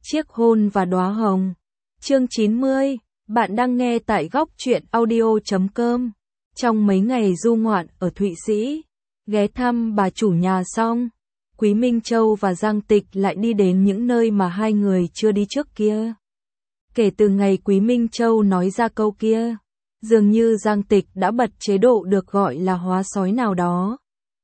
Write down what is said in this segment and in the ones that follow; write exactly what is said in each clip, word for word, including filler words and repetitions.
Chiếc hôn và đóa hồng. Chương chín mươi, bạn đang nghe tại góc truyện audio chấm com. Trong mấy ngày du ngoạn ở Thụy Sĩ, ghé thăm bà chủ nhà xong, Quý Minh Châu và Giang Tịch lại đi đến những nơi mà hai người chưa đi trước kia. Kể từ ngày Quý Minh Châu nói ra câu kia, dường như Giang Tịch đã bật chế độ được gọi là hóa sói nào đó.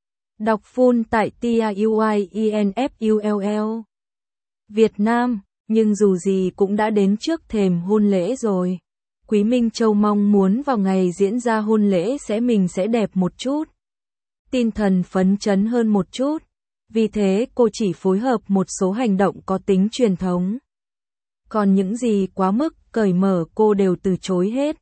Đọc full tại T A U I E N F U L L. Việt Nam, nhưng dù gì cũng đã đến trước thềm hôn lễ rồi. Quý Minh Châu mong muốn vào ngày diễn ra hôn lễ sẽ mình sẽ đẹp một chút. Tinh thần phấn chấn hơn một chút. Vì thế cô chỉ phối hợp một số hành động có tính truyền thống. Còn những gì quá mức cởi mở cô đều từ chối hết.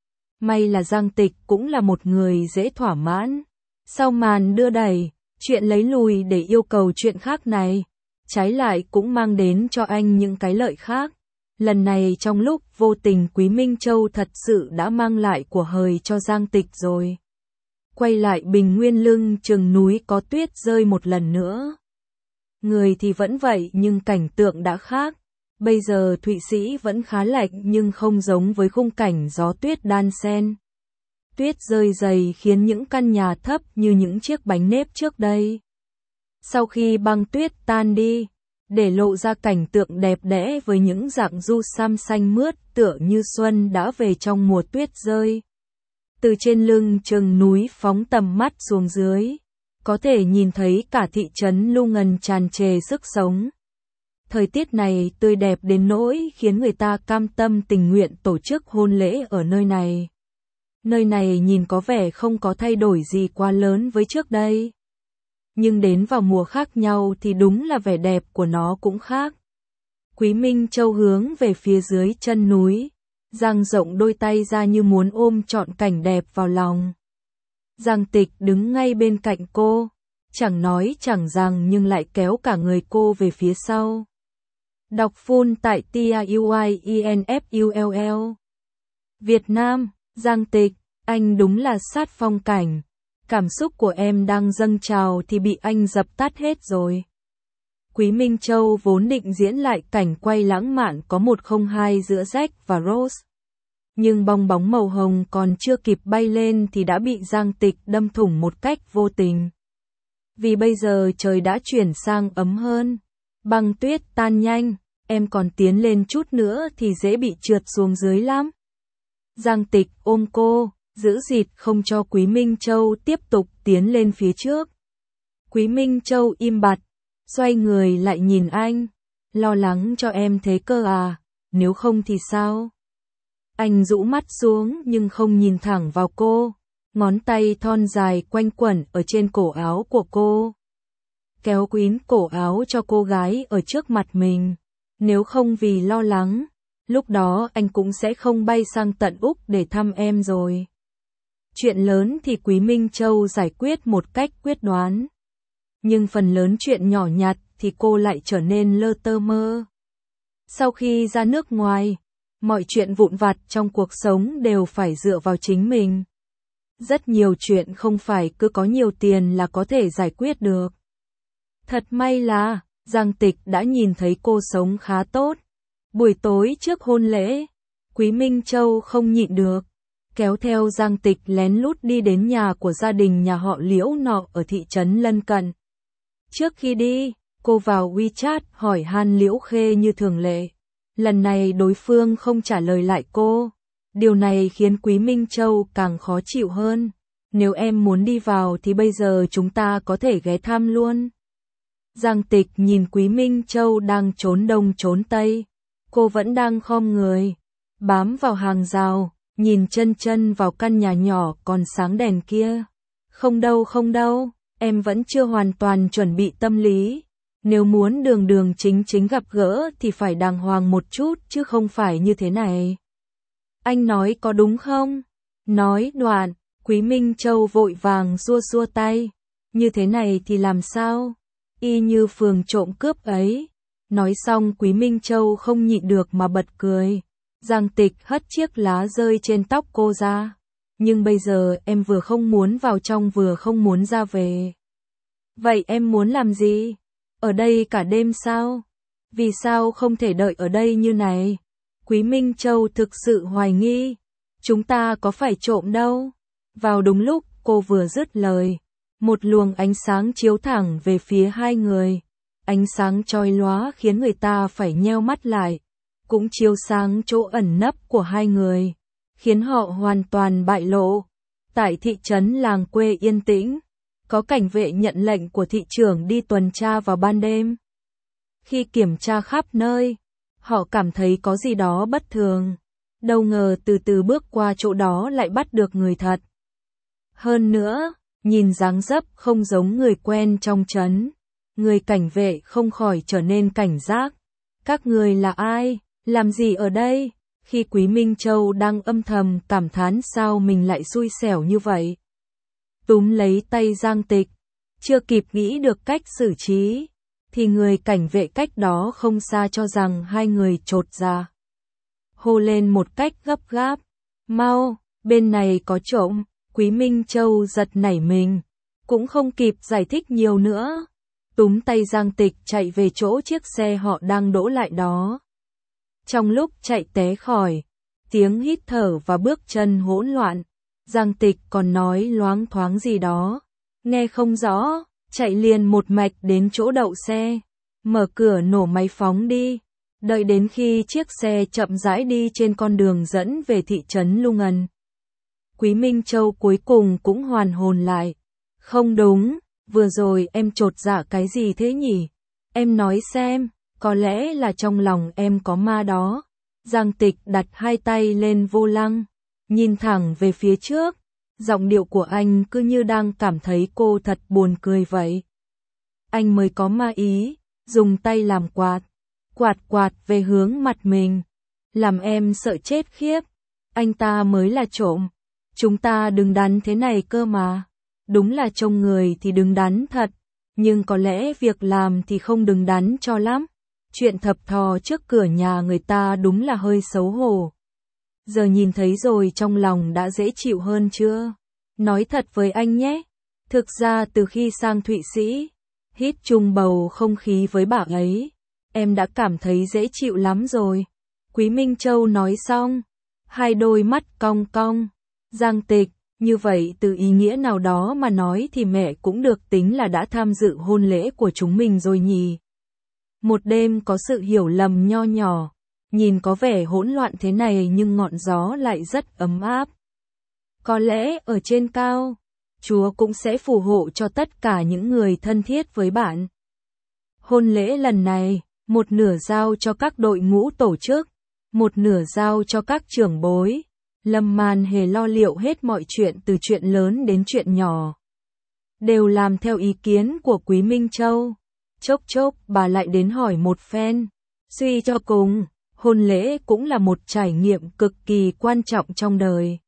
May là Giang Tịch cũng là một người dễ thỏa mãn. Sau màn đưa đẩy, chuyện lấy lùi để yêu cầu chuyện khác này, trái lại cũng mang đến cho anh những cái lợi khác. Lần này trong lúc vô tình Quý Minh Châu thật sự đã mang lại của hời cho Giang Tịch rồi. Quay lại bình nguyên lưng chừng núi có tuyết rơi một lần nữa. Người thì vẫn vậy nhưng cảnh tượng đã khác. Bây giờ Thụy Sĩ vẫn khá lạnh nhưng không giống với khung cảnh gió tuyết đan xen. Tuyết rơi dày khiến những căn nhà thấp như những chiếc bánh nếp trước đây. Sau khi băng tuyết tan đi, để lộ ra cảnh tượng đẹp đẽ với những rặng du sam xanh mướt tựa như xuân đã về trong mùa tuyết rơi. Từ trên lưng chừng núi phóng tầm mắt xuống dưới, có thể nhìn thấy cả thị trấn Lu Ngần tràn trề sức sống. Thời tiết này tươi đẹp đến nỗi khiến người ta cam tâm tình nguyện tổ chức hôn lễ ở nơi này. Nơi này nhìn có vẻ không có thay đổi gì quá lớn với trước đây. Nhưng đến vào mùa khác nhau thì đúng là vẻ đẹp của nó cũng khác. Quý Minh Châu hướng về phía dưới chân núi, dang rộng đôi tay ra như muốn ôm trọn cảnh đẹp vào lòng. Giang Tịch đứng ngay bên cạnh cô, chẳng nói chẳng rằng nhưng lại kéo cả người cô về phía sau. Đọc full tại T A U I E N F U L L. Việt Nam, Giang Tịch, anh đúng là sát phong cảnh. Cảm xúc của em đang dâng trào thì bị anh dập tắt hết rồi. Quý Minh Châu vốn định diễn lại cảnh quay lãng mạn có một không hai giữa Jack và Rose. Nhưng bong bóng màu hồng còn chưa kịp bay lên thì đã bị Giang Tịch đâm thủng một cách vô tình. Vì bây giờ trời đã chuyển sang ấm hơn. Băng tuyết tan nhanh, em còn tiến lên chút nữa thì dễ bị trượt xuống dưới lắm. Giang Tịch ôm cô, giữ dịt không cho Quý Minh Châu tiếp tục tiến lên phía trước. Quý Minh Châu im bặt, xoay người lại nhìn anh, lo lắng cho em thế cơ à, nếu không thì sao? Anh rũ mắt xuống nhưng không nhìn thẳng vào cô, ngón tay thon dài quanh quẩn ở trên cổ áo của cô. Kéo quýn cổ áo cho cô gái ở trước mặt mình, nếu không vì lo lắng, lúc đó anh cũng sẽ không bay sang tận Úc để thăm em rồi. Chuyện lớn thì Quý Minh Châu giải quyết một cách quyết đoán. Nhưng phần lớn chuyện nhỏ nhặt thì cô lại trở nên lơ tơ mơ. Sau khi ra nước ngoài, mọi chuyện vụn vặt trong cuộc sống đều phải dựa vào chính mình. Rất nhiều chuyện không phải cứ có nhiều tiền là có thể giải quyết được. Thật may là, Giang Tịch đã nhìn thấy cô sống khá tốt. Buổi tối trước hôn lễ, Quý Minh Châu không nhịn được, kéo theo Giang Tịch lén lút đi đến nhà của gia đình nhà họ Liễu nọ ở thị trấn lân cận. Trước khi đi, cô vào WeChat hỏi han Liễu Khê như thường lệ. Lần này đối phương không trả lời lại cô. Điều này khiến Quý Minh Châu càng khó chịu hơn. Nếu em muốn đi vào thì bây giờ chúng ta có thể ghé thăm luôn. Giang Tịch nhìn Quý Minh Châu đang trốn đông trốn tây. Cô vẫn đang khom người, bám vào hàng rào, nhìn chân chân vào căn nhà nhỏ còn sáng đèn kia. Không đâu không đâu, em vẫn chưa hoàn toàn chuẩn bị tâm lý. Nếu muốn đường đường chính chính gặp gỡ thì phải đàng hoàng một chút chứ không phải như thế này. Anh nói có đúng không? Nói đoạn, Quý Minh Châu vội vàng xua xua tay. Như thế này thì làm sao? Y như phường trộm cướp ấy. Nói xong Quý Minh Châu không nhịn được mà bật cười. Giang Tịch hất chiếc lá rơi trên tóc cô ra. Nhưng bây giờ em vừa không muốn vào trong vừa không muốn ra về. Vậy em muốn làm gì? Ở đây cả đêm sao? Vì sao không thể đợi ở đây như này? Quý Minh Châu thực sự hoài nghi. Chúng ta có phải trộm đâu. Vào đúng lúc cô vừa dứt lời, một luồng ánh sáng chiếu thẳng về phía hai người. Ánh sáng chói lóa khiến người ta phải nheo mắt lại, cũng chiếu sáng chỗ ẩn nấp của hai người, khiến họ hoàn toàn bại lộ. Tại thị trấn làng quê yên tĩnh, có cảnh vệ nhận lệnh của thị trưởng đi tuần tra vào ban đêm. Khi kiểm tra khắp nơi, họ cảm thấy có gì đó bất thường. Đâu ngờ từ từ bước qua chỗ đó lại bắt được người thật. Hơn nữa, nhìn dáng dấp không giống người quen trong trấn. Người cảnh vệ không khỏi trở nên cảnh giác. Các người là ai? Làm gì ở đây? Khi Quý Minh Châu đang âm thầm cảm thán sao mình lại xui xẻo như vậy. Túm lấy tay Giang Tịch, chưa kịp nghĩ được cách xử trí, thì người cảnh vệ cách đó không xa cho rằng hai người chột ra. Hô lên một cách gấp gáp, mau, bên này có trộm. Quý Minh Châu giật nảy mình, cũng không kịp giải thích nhiều nữa. Túm tay Giang Tịch chạy về chỗ chiếc xe họ đang đỗ lại đó. Trong lúc chạy té khỏi, tiếng hít thở và bước chân hỗn loạn, Giang Tịch còn nói loáng thoáng gì đó, nghe không rõ, chạy liền một mạch đến chỗ đậu xe, mở cửa nổ máy phóng đi. Đợi đến khi chiếc xe chậm rãi đi trên con đường dẫn về thị trấn Lu Ngân, Quý Minh Châu cuối cùng cũng hoàn hồn lại. Không đúng, vừa rồi em chột dạ cái gì thế nhỉ? Em nói xem, có lẽ là trong lòng em có ma đó. Giang Tịch đặt hai tay lên vô lăng, nhìn thẳng về phía trước. Giọng điệu của anh cứ như đang cảm thấy cô thật buồn cười vậy. Anh mới có ma ý, dùng tay làm quạt, quạt quạt về hướng mặt mình, làm em sợ chết khiếp. Anh ta mới là trộm. Chúng ta đứng đắn thế này cơ mà. Đúng là trông người thì đứng đắn thật, nhưng có lẽ việc làm thì không đứng đắn cho lắm. Chuyện thập thò trước cửa nhà người ta đúng là hơi xấu hổ. Giờ nhìn thấy rồi trong lòng đã dễ chịu hơn chưa? Nói thật với anh nhé, thực ra từ khi sang Thụy Sĩ, hít chung bầu không khí với bà ấy, em đã cảm thấy dễ chịu lắm rồi. Quý Minh Châu nói xong, hai đôi mắt cong cong. Giang Tịch, như vậy từ ý nghĩa nào đó mà nói thì mẹ cũng được tính là đã tham dự hôn lễ của chúng mình rồi nhỉ. Một đêm có sự hiểu lầm nho nhỏ, nhìn có vẻ hỗn loạn thế này nhưng ngọn gió lại rất ấm áp. Có lẽ ở trên cao, Chúa cũng sẽ phù hộ cho tất cả những người thân thiết với bạn. Hôn lễ lần này, một nửa giao cho các đội ngũ tổ chức, một nửa giao cho các trưởng bối. Lâm Man hề lo liệu hết mọi chuyện từ chuyện lớn đến chuyện nhỏ. Đều làm theo ý kiến của Quý Minh Châu. Chốc chốc bà lại đến hỏi một phen. Suy cho cùng, hôn lễ cũng là một trải nghiệm cực kỳ quan trọng trong đời.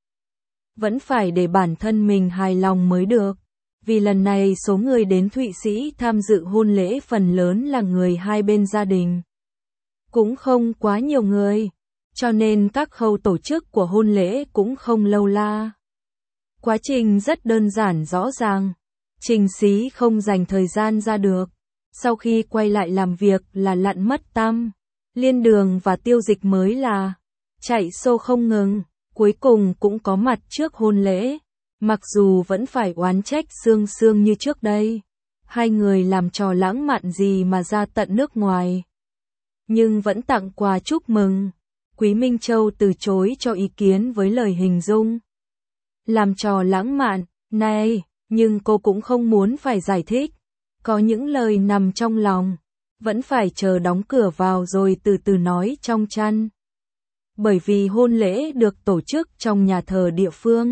Vẫn phải để bản thân mình hài lòng mới được. Vì lần này số người đến Thụy Sĩ tham dự hôn lễ phần lớn là người hai bên gia đình. Cũng không quá nhiều người. Cho nên các khâu tổ chức của hôn lễ cũng không lâu la. Quá trình rất đơn giản rõ ràng. Trình Xí không dành thời gian ra được. Sau khi quay lại làm việc là lặn mất tăm. Liên Đường và Tiêu Dịch mới là chạy xô không ngừng. Cuối cùng cũng có mặt trước hôn lễ. Mặc dù vẫn phải oán trách Sương Sương như trước đây. Hai người làm trò lãng mạn gì mà ra tận nước ngoài. Nhưng vẫn tặng quà chúc mừng. Quý Minh Châu từ chối cho ý kiến với lời hình dung. Làm trò lãng mạn, này, nhưng cô cũng không muốn phải giải thích. Có những lời nằm trong lòng, vẫn phải chờ đóng cửa vào rồi từ từ nói trong chăn. Bởi vì hôn lễ được tổ chức trong nhà thờ địa phương.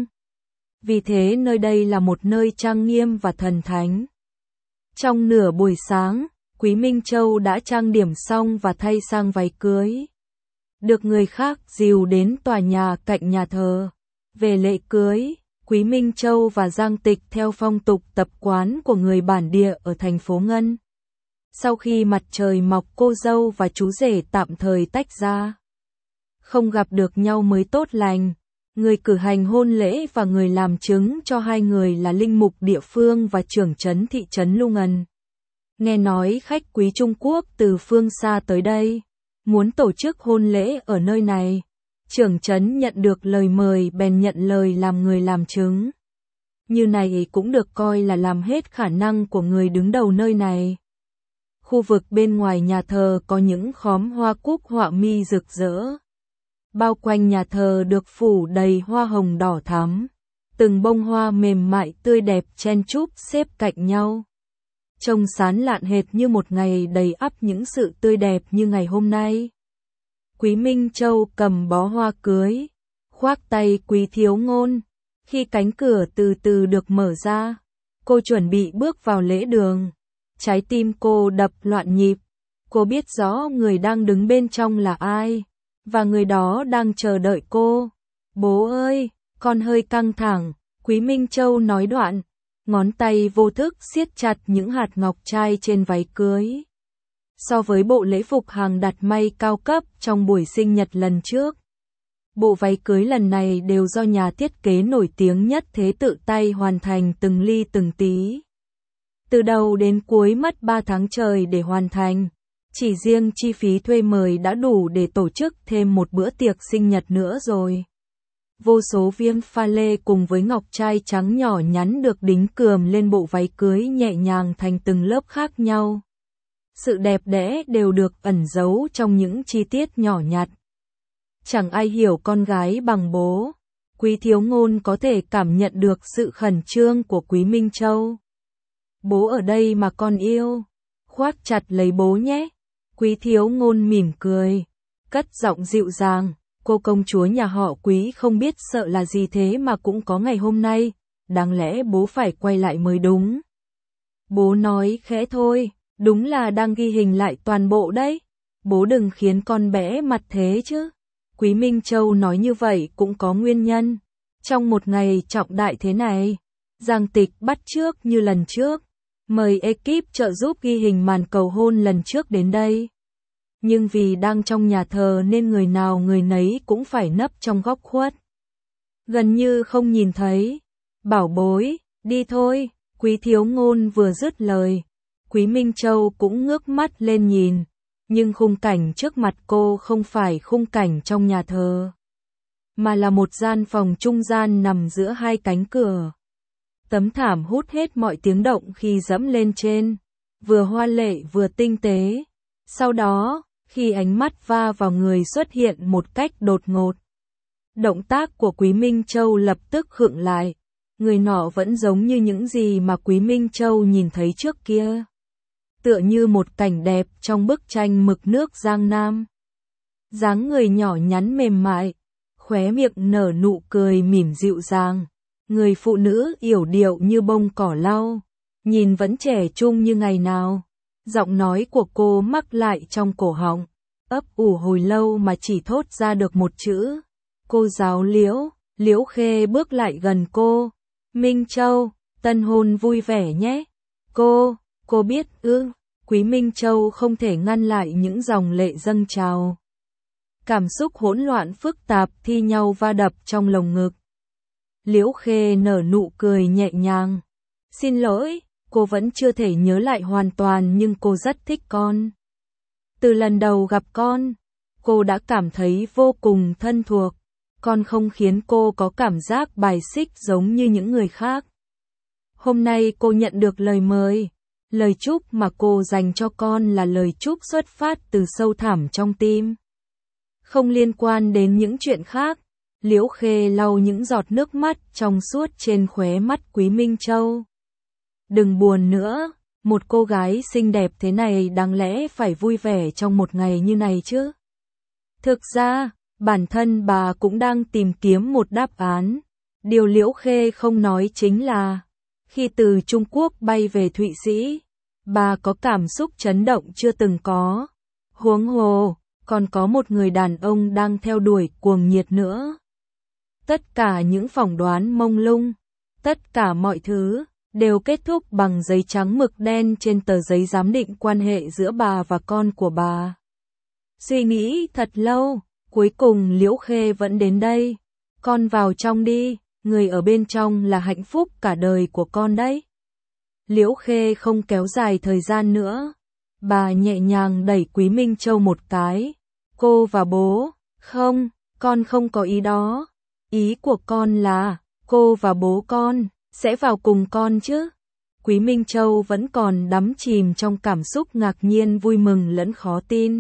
Vì thế nơi đây là một nơi trang nghiêm và thần thánh. Trong nửa buổi sáng, Quý Minh Châu đã trang điểm xong và thay sang váy cưới. Được người khác dìu đến tòa nhà cạnh nhà thờ. Về lễ cưới, Quý Minh Châu và Giang Tịch theo phong tục tập quán của người bản địa ở thành phố Ngân. Sau khi mặt trời mọc cô dâu và chú rể tạm thời tách ra. Không gặp được nhau mới tốt lành. Người cử hành hôn lễ và người làm chứng cho hai người là linh mục địa phương và trưởng trấn thị trấn Lu Ngân. Nghe nói khách quý Trung Quốc từ phương xa tới đây, muốn tổ chức hôn lễ ở nơi này. Trưởng trấn nhận được lời mời bèn nhận lời làm người làm chứng. Như này cũng được coi là làm hết khả năng của người đứng đầu nơi này. Khu vực bên ngoài nhà thờ có những khóm hoa cúc họa mi rực rỡ. Bao quanh nhà thờ được phủ đầy hoa hồng đỏ thắm. Từng bông hoa mềm mại tươi đẹp chen chúc xếp cạnh nhau. Trông sán lạn hệt như một ngày đầy ắp những sự tươi đẹp như ngày hôm nay. Quý Minh Châu cầm bó hoa cưới, khoác tay Quý Thiếu Ngôn. Khi cánh cửa từ từ được mở ra, cô chuẩn bị bước vào lễ đường. Trái tim cô đập loạn nhịp. Cô biết rõ người đang đứng bên trong là ai, và người đó đang chờ đợi cô. Bố ơi, con hơi căng thẳng, Quý Minh Châu nói đoạn. Ngón tay vô thức siết chặt những hạt ngọc trai trên váy cưới. So với bộ lễ phục hàng đặt may cao cấp trong buổi sinh nhật lần trước, bộ váy cưới lần này đều do nhà thiết kế nổi tiếng nhất thế tự tay hoàn thành từng ly từng tí. Từ đầu đến cuối mất ba tháng trời để hoàn thành. Chỉ riêng chi phí thuê mời đã đủ để tổ chức thêm một bữa tiệc sinh nhật nữa rồi. Vô số viên pha lê cùng với ngọc trai trắng nhỏ nhắn được đính kườm lên bộ váy cưới nhẹ nhàng thành từng lớp khác nhau. Sự đẹp đẽ đều được ẩn giấu trong những chi tiết nhỏ nhặt. Chẳng ai hiểu con gái bằng bố. Quý Thiếu Ngôn có thể cảm nhận được sự khẩn trương của Quý Minh Châu. Bố ở đây mà con yêu. Khoác chặt lấy bố nhé. Quý Thiếu Ngôn mỉm cười, cất giọng dịu dàng. Cô công chúa nhà họ Quý không biết sợ là gì thế mà cũng có ngày hôm nay. Đáng lẽ bố phải quay lại mới đúng. Bố nói khẽ thôi, đúng là đang ghi hình lại toàn bộ đấy. Bố đừng khiến con bé mặt thế chứ. Quý Minh Châu nói như vậy cũng có nguyên nhân. Trong một ngày trọng đại thế này, Giang Tịch bắt chước như lần trước, mời ekip trợ giúp ghi hình màn cầu hôn lần trước đến đây. Nhưng vì đang trong nhà thờ nên người nào người nấy cũng phải nấp trong góc khuất. Gần như không nhìn thấy. Bảo bối, đi thôi. Quý Thiếu Ngôn vừa dứt lời, Quý Minh Châu cũng ngước mắt lên nhìn. Nhưng khung cảnh trước mặt cô không phải khung cảnh trong nhà thờ, mà là một gian phòng trung gian nằm giữa hai cánh cửa. Tấm thảm hút hết mọi tiếng động khi dẫm lên trên, vừa hoa lệ vừa tinh tế. Sau đó, khi ánh mắt va vào người xuất hiện một cách đột ngột, động tác của Quý Minh Châu lập tức khựng lại. Người nọ vẫn giống như những gì mà Quý Minh Châu nhìn thấy trước kia. Tựa như một cảnh đẹp trong bức tranh mực nước Giang Nam. Dáng người nhỏ nhắn mềm mại, khóe miệng nở nụ cười mỉm dịu dàng. Người phụ nữ yểu điệu như bông cỏ lau, nhìn vẫn trẻ trung như ngày nào. Giọng nói của cô mắc lại trong cổ họng, ấp ủ hồi lâu mà chỉ thốt ra được một chữ. Cô giáo Liễu. Liễu Khê bước lại gần cô. Minh Châu, tân hôn vui vẻ nhé. Cô, cô biết ư? Quý Minh Châu không thể ngăn lại những dòng lệ dâng trào. Cảm xúc hỗn loạn phức tạp thi nhau va đập trong lồng ngực. Liễu Khê nở nụ cười nhẹ nhàng. Xin lỗi, cô vẫn chưa thể nhớ lại hoàn toàn nhưng cô rất thích con. Từ lần đầu gặp con, cô đã cảm thấy vô cùng thân thuộc. Con không khiến cô có cảm giác bài xích giống như những người khác. Hôm nay cô nhận được lời mời. Lời chúc mà cô dành cho con là lời chúc xuất phát từ sâu thẳm trong tim. Không liên quan đến những chuyện khác. Liễu Khê lau những giọt nước mắt trong suốt trên khóe mắt Quý Minh Châu. Đừng buồn nữa, một cô gái xinh đẹp thế này đáng lẽ phải vui vẻ trong một ngày như này chứ. Thực ra, bản thân bà cũng đang tìm kiếm một đáp án. Điều Liễu Khê không nói chính là, khi từ Trung Quốc bay về Thụy Sĩ, bà có cảm xúc chấn động chưa từng có. Huống hồ, còn có một người đàn ông đang theo đuổi cuồng nhiệt nữa. Tất cả những phỏng đoán mông lung, tất cả mọi thứ, đều kết thúc bằng giấy trắng mực đen trên tờ giấy giám định quan hệ giữa bà và con của bà. Suy nghĩ thật lâu, cuối cùng Liễu Khê vẫn đến đây. Con vào trong đi, người ở bên trong là hạnh phúc cả đời của con đấy. Liễu Khê không kéo dài thời gian nữa. Bà nhẹ nhàng đẩy Quý Minh Châu một cái. Cô và bố, không, con không có ý đó. Ý của con là, cô và bố con, sẽ vào cùng con chứ. Quý Minh Châu vẫn còn đắm chìm trong cảm xúc ngạc nhiên, vui mừng lẫn khó tin.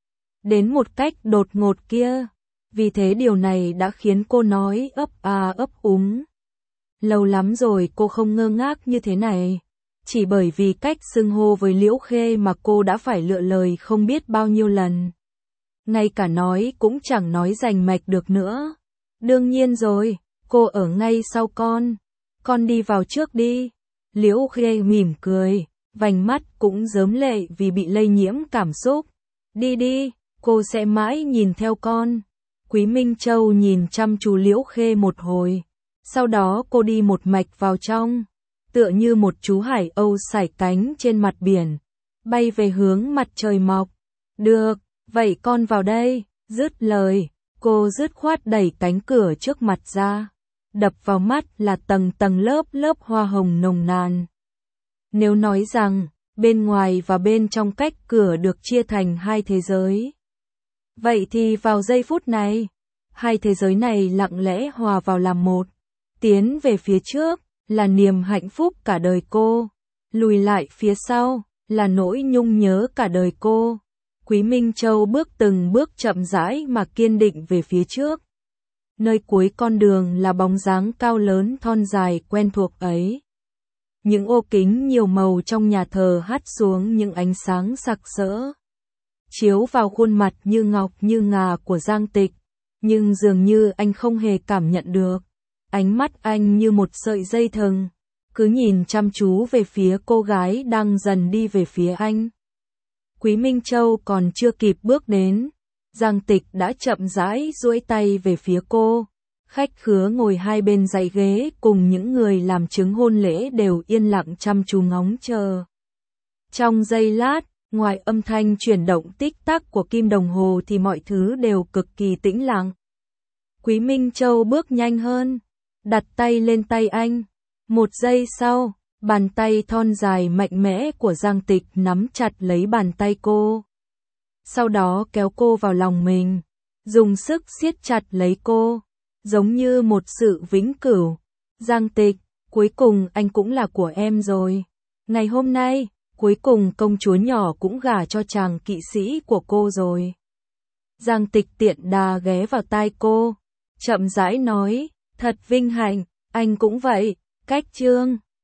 Đến một cách đột ngột kia. Vì thế điều này đã khiến cô nói ấp a ấp úng. Lâu lắm rồi cô không ngơ ngác như thế này. Chỉ bởi vì cách xưng hô với Liễu Khê mà cô đã phải lựa lời không biết bao nhiêu lần. Ngay cả nói cũng chẳng nói rành mạch được nữa. Đương nhiên rồi, cô ở ngay sau con. Con đi vào trước đi. Liễu Khê mỉm cười, vành mắt cũng rớm lệ vì bị lây nhiễm cảm xúc. Đi đi, cô sẽ mãi nhìn theo con. Quý Minh Châu nhìn chăm chú Liễu Khê một hồi. Sau đó cô đi một mạch vào trong. Tựa như một chú hải âu sải cánh trên mặt biển. Bay về hướng mặt trời mọc. Được, vậy con vào đây. Dứt lời, cô dứt khoát đẩy cánh cửa trước mặt ra. Đập vào mắt là tầng tầng lớp lớp hoa hồng nồng nàn. Nếu nói rằng, bên ngoài và bên trong cách cửa được chia thành hai thế giới. Vậy thì vào giây phút này, hai thế giới này lặng lẽ hòa vào làm một. Tiến về phía trước, là niềm hạnh phúc cả đời cô. Lùi lại phía sau, là nỗi nhung nhớ cả đời cô. Quý Minh Châu bước từng bước chậm rãi mà kiên định về phía trước. Nơi cuối con đường là bóng dáng cao lớn thon dài quen thuộc ấy. Những ô kính nhiều màu trong nhà thờ hắt xuống những ánh sáng sặc sỡ. Chiếu vào khuôn mặt như ngọc như ngà của Giang Tịch. Nhưng dường như anh không hề cảm nhận được. Ánh mắt anh như một sợi dây thừng. Cứ nhìn chăm chú về phía cô gái đang dần đi về phía anh. Quý Minh Châu còn chưa kịp bước đến. Giang Tịch đã chậm rãi duỗi tay về phía cô. Khách khứa ngồi hai bên dãy ghế cùng những người làm chứng hôn lễ đều yên lặng chăm chú ngóng chờ. Trong giây lát, ngoài âm thanh chuyển động tích tắc của kim đồng hồ thì mọi thứ đều cực kỳ tĩnh lặng. Quý Minh Châu bước nhanh hơn, đặt tay lên tay anh. Một giây sau, bàn tay thon dài mạnh mẽ của Giang Tịch nắm chặt lấy bàn tay cô. Sau đó kéo cô vào lòng mình, dùng sức siết chặt lấy cô, giống như một sự vĩnh cửu. Giang Tịch, cuối cùng anh cũng là của em rồi. Ngày hôm nay, cuối cùng công chúa nhỏ cũng gả cho chàng kỵ sĩ của cô rồi. Giang Tịch tiện đà ghé vào tai cô, chậm rãi nói, thật vinh hạnh, anh cũng vậy. Cách chương